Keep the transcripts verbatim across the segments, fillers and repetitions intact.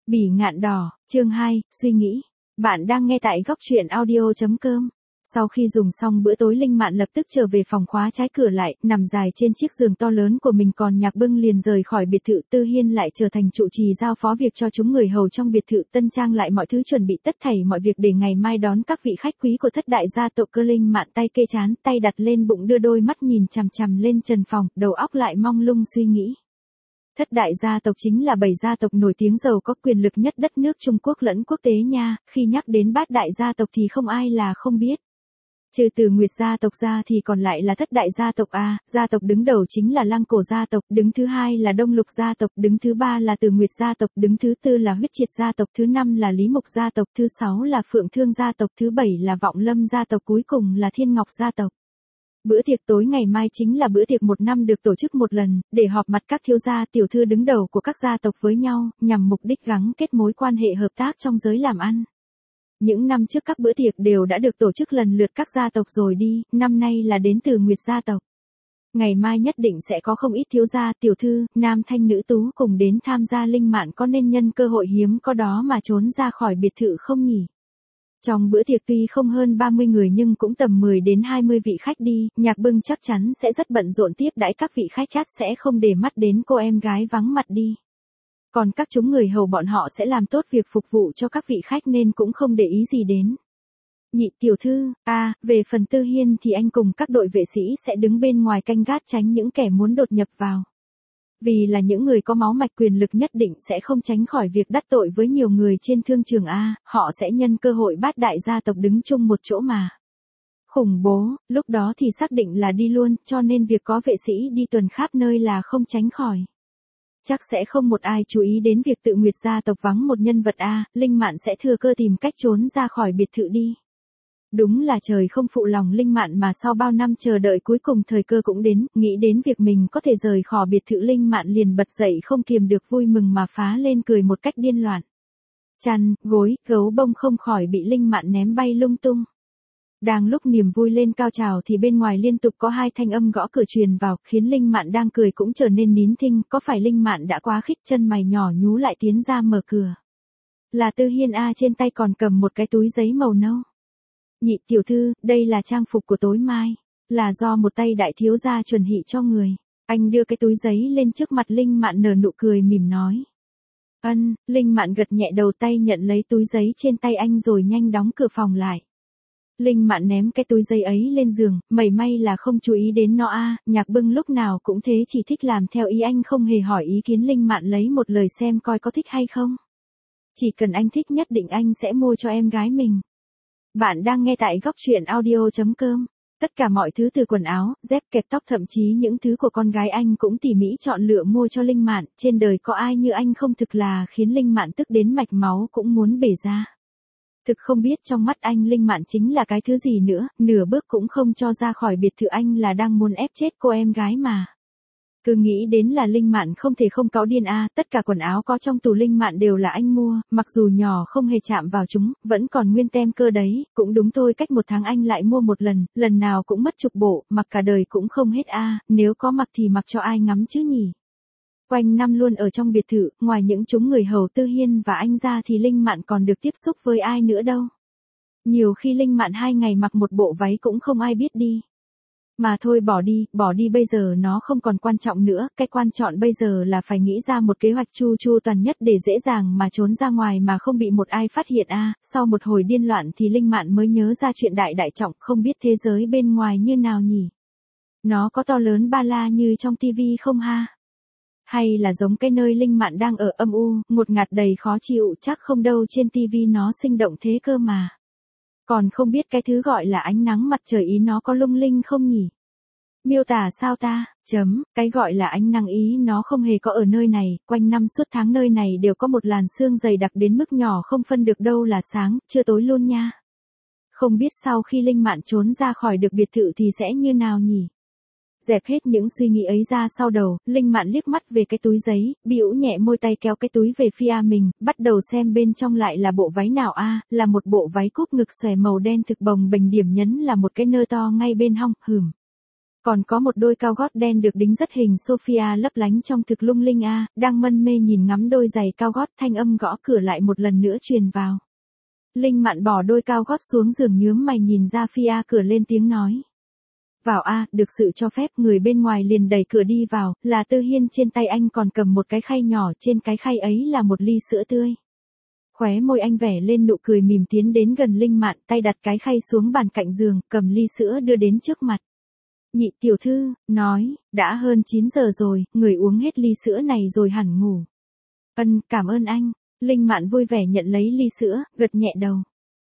Bỉ ngạn đỏ, chương hai, suy nghĩ. Bạn đang nghe tại góc truyện audio.com. Sau khi dùng xong bữa tối, Linh Mạn lập tức trở về phòng, khóa trái cửa lại, nằm dài trên chiếc giường to lớn của mình. Còn Nhạc Bưng liền rời khỏi biệt thự. Tư Hiên lại trở thành trụ trì, giao phó việc cho chúng người hầu trong biệt thự, tân trang lại mọi thứ, chuẩn bị tất thảy mọi việc để ngày mai đón các vị khách quý của thất đại gia tộc. Cơ Linh Mạn tay kê trán, tay đặt lên bụng, đưa đôi mắt nhìn chằm chằm lên trần phòng, đầu óc lại mong lung suy nghĩ. Thất đại gia tộc chính là bảy gia tộc nổi tiếng giàu có quyền lực nhất đất nước Trung Quốc lẫn quốc tế nha, khi nhắc đến bát đại gia tộc thì không ai là không biết. Trừ từ Nguyệt gia tộc ra thì còn lại là thất đại gia tộc a, gia tộc đứng đầu chính là Lăng Cổ gia tộc, đứng thứ hai là Đông Lục gia tộc, đứng thứ ba là Từ Nguyệt gia tộc, đứng thứ tư là Huyết Triệt gia tộc, thứ năm là Lý Mục gia tộc, thứ sáu là Phượng Thương gia tộc, thứ bảy là Vọng Lâm gia tộc, cuối cùng là Thiên Ngọc gia tộc. Bữa tiệc tối ngày mai chính là bữa tiệc một năm được tổ chức một lần, để họp mặt các thiếu gia tiểu thư đứng đầu của các gia tộc với nhau, nhằm mục đích gắn kết mối quan hệ hợp tác trong giới làm ăn. Những năm trước các bữa tiệc đều đã được tổ chức lần lượt các gia tộc rồi đi, năm nay là đến từ Nguyệt gia tộc. Ngày mai nhất định sẽ có không ít thiếu gia tiểu thư, nam thanh nữ tú cùng đến tham gia. Linh Mạn có nên nhân cơ hội hiếm có đó mà trốn ra khỏi biệt thự không nhỉ? Trong bữa tiệc tuy không hơn ba mươi người nhưng cũng tầm mười đến hai mươi vị khách đi, Nhạc Bưng chắc chắn sẽ rất bận rộn tiếp đãi các vị khách, chắc sẽ không để mắt đến cô em gái vắng mặt đi. Còn các chúng người hầu bọn họ sẽ làm tốt việc phục vụ cho các vị khách nên cũng không để ý gì đến. Nhị tiểu thư, à, về phần Tư Hiên thì anh cùng các đội vệ sĩ sẽ đứng bên ngoài canh gác, tránh những kẻ muốn đột nhập vào. Vì là những người có máu mạch quyền lực nhất định sẽ không tránh khỏi việc đắc tội với nhiều người trên thương trường A, họ sẽ nhân cơ hội bát đại gia tộc đứng chung một chỗ mà. Khủng bố, lúc đó thì xác định là đi luôn, cho nên việc có vệ sĩ đi tuần khắp nơi là không tránh khỏi. Chắc sẽ không một ai chú ý đến việc tự Nguyệt gia tộc vắng một nhân vật A, Linh Mạn sẽ thừa cơ tìm cách trốn ra khỏi biệt thự đi. Đúng là trời không phụ lòng Linh Mạn mà sau bao năm chờ đợi cuối cùng thời cơ cũng đến, nghĩ đến việc mình có thể rời khỏi biệt thự, Linh Mạn liền bật dậy không kiềm được vui mừng mà phá lên cười một cách điên loạn. Chăn, gối, gấu bông không khỏi bị Linh Mạn ném bay lung tung. Đang lúc niềm vui lên cao trào thì bên ngoài liên tục có hai thanh âm gõ cửa truyền vào, khiến Linh Mạn đang cười cũng trở nên nín thinh. Có phải Linh Mạn đã quá khích, chân mày nhỏ nhú lại tiến ra mở cửa. Là Tư Hiên A, trên tay còn cầm một cái túi giấy màu nâu. Nhị tiểu thư, đây là trang phục của tối mai, là do một tay đại thiếu gia chuẩn bị cho người. Anh đưa cái túi giấy lên trước mặt Linh Mạn, nở nụ cười mỉm nói. Ân, Linh Mạn gật nhẹ đầu, tay nhận lấy túi giấy trên tay anh rồi nhanh đóng cửa phòng lại. Linh Mạn ném cái túi giấy ấy lên giường, mảy may là không chú ý đến nó a, Nhạc Bưng lúc nào cũng thế, chỉ thích làm theo ý anh, không hề hỏi ý kiến Linh Mạn lấy một lời xem coi có thích hay không. Chỉ cần anh thích nhất định anh sẽ mua cho em gái mình. Bạn đang nghe tại góc truyện audio.com. Tất cả mọi thứ từ quần áo, dép, kẹp tóc, thậm chí những thứ của con gái anh cũng tỉ mỉ chọn lựa mua cho Linh Mạn. Trên đời có ai như anh không, thực là khiến Linh Mạn tức đến mạch máu cũng muốn bể ra. Thực không biết trong mắt anh Linh Mạn chính là cái thứ gì nữa, nửa bước cũng không cho ra khỏi biệt thự, anh là đang muốn ép chết cô em gái mà. Cứ nghĩ đến là Linh Mạn không thể không cáu điên a, tất cả quần áo có trong tủ Linh Mạn đều là anh mua, mặc dù nhỏ không hề chạm vào chúng, vẫn còn nguyên tem cơ đấy, cũng đúng thôi, cách một tháng anh lại mua một lần, lần nào cũng mất chục bộ, mặc cả đời cũng không hết a, nếu có mặc thì mặc cho ai ngắm chứ nhỉ. Quanh năm luôn ở trong biệt thự, ngoài những chúng người hầu Tư Hiên và anh ra thì Linh Mạn còn được tiếp xúc với ai nữa đâu. Nhiều khi Linh Mạn hai ngày mặc một bộ váy cũng không ai biết đi. Mà thôi bỏ đi, bỏ đi bây giờ nó không còn quan trọng nữa, cái quan trọng bây giờ là phải nghĩ ra một kế hoạch chu chu toàn nhất để dễ dàng mà trốn ra ngoài mà không bị một ai phát hiện a. À, sau một hồi điên loạn thì Linh Mạn mới nhớ ra chuyện đại đại trọng, không biết thế giới bên ngoài như nào nhỉ? Nó có to lớn ba la như trong tivi không ha? Hay là giống cái nơi Linh Mạn đang ở, âm u, ngột ngạt đầy khó chịu, chắc không đâu, trên tivi nó sinh động thế cơ mà. Còn không biết cái thứ gọi là ánh nắng mặt trời ý nó có lung linh không nhỉ? Miêu tả sao ta, chấm, cái gọi là ánh nắng ý nó không hề có ở nơi này, quanh năm suốt tháng nơi này đều có một làn sương dày đặc đến mức nhỏ không phân được đâu là sáng, chưa tối luôn nha. Không biết sau khi Linh Mạn trốn ra khỏi được biệt thự thì sẽ như nào nhỉ? Dẹp hết những suy nghĩ ấy ra sau đầu, Linh Mạn liếc mắt về cái túi giấy, bĩu nhẹ môi, tay kéo cái túi về phía mình, bắt đầu xem bên trong lại là bộ váy nào a, à, là một bộ váy cúp ngực xòe màu đen thực bồng bềnh, điểm nhấn là một cái nơ to ngay bên hông, hừm. Còn có một đôi cao gót đen được đính rất hình Sophia lấp lánh trong thực lung linh a, đang mân mê nhìn ngắm đôi giày cao gót, thanh âm gõ cửa lại một lần nữa truyền vào. Linh Mạn bỏ đôi cao gót xuống giường nhướng mày nhìn ra phía cửa lên tiếng nói. Vào a, được sự cho phép, người bên ngoài liền đẩy cửa đi vào, là Tư Hiên, trên tay anh còn cầm một cái khay nhỏ, trên cái khay ấy là một ly sữa tươi. Khóe môi anh vẻ lên nụ cười mỉm tiến đến gần Linh Mạn, tay đặt cái khay xuống bàn cạnh giường, cầm ly sữa đưa đến trước mặt. Nhị tiểu thư, nói, đã hơn chín giờ rồi, người uống hết ly sữa này rồi hẳn ngủ. Ân, cảm ơn anh. Linh Mạn vui vẻ nhận lấy ly sữa, gật nhẹ đầu.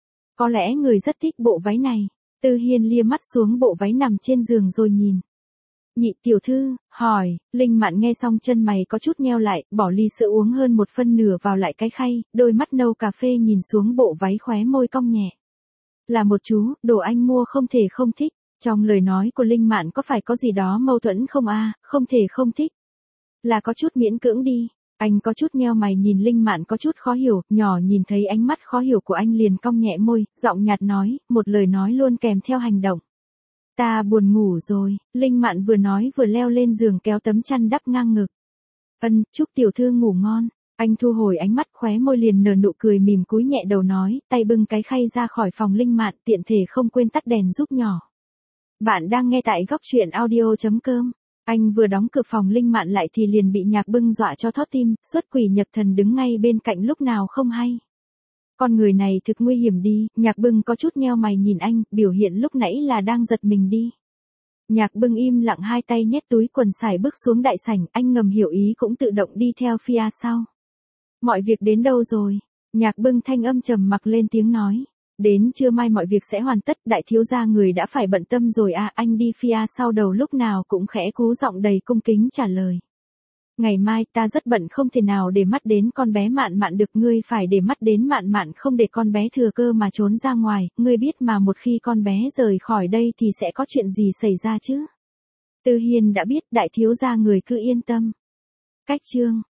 Có lẽ người rất thích bộ váy này. Tư Hiên lia mắt xuống bộ váy nằm trên giường rồi nhìn. Nhị tiểu thư, hỏi, Linh Mạn nghe xong chân mày có chút nheo lại, bỏ ly sữa uống hơn một phân nửa vào lại cái khay, đôi mắt nâu cà phê nhìn xuống bộ váy, khóe môi cong nhẹ. Là một chú, đồ anh mua không thể không thích. Trong lời nói của Linh Mạn có phải có gì đó mâu thuẫn không a? Không thể không thích. Là có chút miễn cưỡng đi. Anh có chút nheo mày nhìn Linh Mạn có chút khó hiểu, nhỏ nhìn thấy ánh mắt khó hiểu của anh liền cong nhẹ môi, giọng nhạt nói, một lời nói luôn kèm theo hành động. Ta buồn ngủ rồi. Linh Mạn vừa nói vừa leo lên giường kéo tấm chăn đắp ngang ngực. Ân, chúc tiểu thư ngủ ngon. Anh thu hồi ánh mắt, khóe môi liền nở nụ cười mỉm cúi nhẹ đầu nói, tay bưng cái khay ra khỏi phòng Linh Mạn, tiện thể không quên tắt đèn giúp nhỏ. Bạn đang nghe tại góc truyện audio chấm com. Anh vừa đóng cửa phòng Linh Mạn lại thì liền bị Nhạc Bưng dọa cho thót tim, xuất quỷ nhập thần đứng ngay bên cạnh lúc nào không hay. Con người này thực nguy hiểm đi, Nhạc Bưng có chút nheo mày nhìn anh, biểu hiện lúc nãy là đang giật mình đi. Nhạc Bưng im lặng, hai tay nhét túi quần xài bước xuống đại sảnh, anh ngầm hiểu ý cũng tự động đi theo phía sau. Mọi việc đến đâu rồi? Nhạc Bưng thanh âm trầm mặc lên tiếng nói. Đến trưa mai mọi việc sẽ hoàn tất, đại thiếu gia người đã phải bận tâm rồi à, anh đi phía sau đầu lúc nào cũng khẽ cú giọng đầy cung kính trả lời. Ngày mai ta rất bận, không thể nào để mắt đến con bé Mạn Mạn được, ngươi phải để mắt đến Mạn Mạn, không để con bé thừa cơ mà trốn ra ngoài, ngươi biết mà, một khi con bé rời khỏi đây thì sẽ có chuyện gì xảy ra chứ. Tư Hiên đã biết, đại thiếu gia người cứ yên tâm. Cách chương